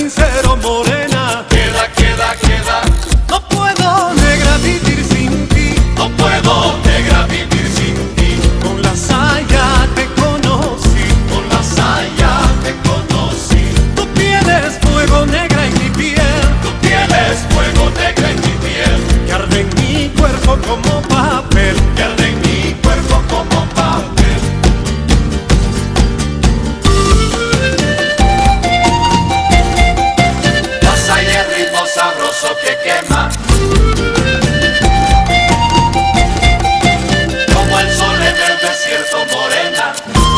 sincero, morena. Queda, queda, queda. No puedo, negra, vivir sin ti. No puedo, negra, vivir sin ti. Con la saya te conocí. Con la saya te conocí. Tú tienes fuego, negra, en mi piel. Tú tienes fuego, negra, en mi piel. Que arde en mi cuerpo como papel. Que arde en mi cuerpo como papel. La saya es ritmo sabroso que quema. Como el sol en el desierto, morena.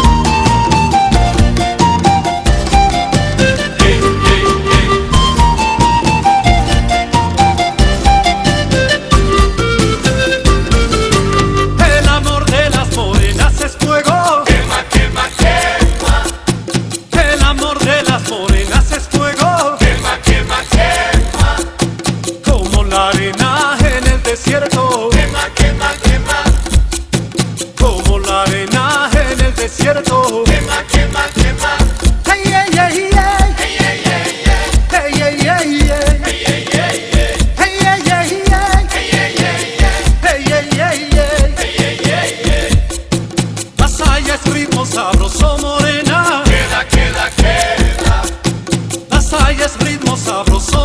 Hey, hey, hey. El amor de las morenas es fuego. Quema, quema, quema. El amor de las morenas es fuego. Quema, quema, quema. Como la arena en el desierto. Quema, quema, quema. Como la arena en el desierto. Quema, quema, quema. Hey, hey, hey, hey. Hey, hey, hey, hey. Hey, hey, hey, hey. Hey, hey, hey, hey. Hey, hey, hey, hey. Hey, hey, hey, hey. Hey, hey, hey, hey. Hey, hey, hey, hey. La saya es ritmo sabroso, morena. Queda, queda, queda. La saya es ritmo sabroso,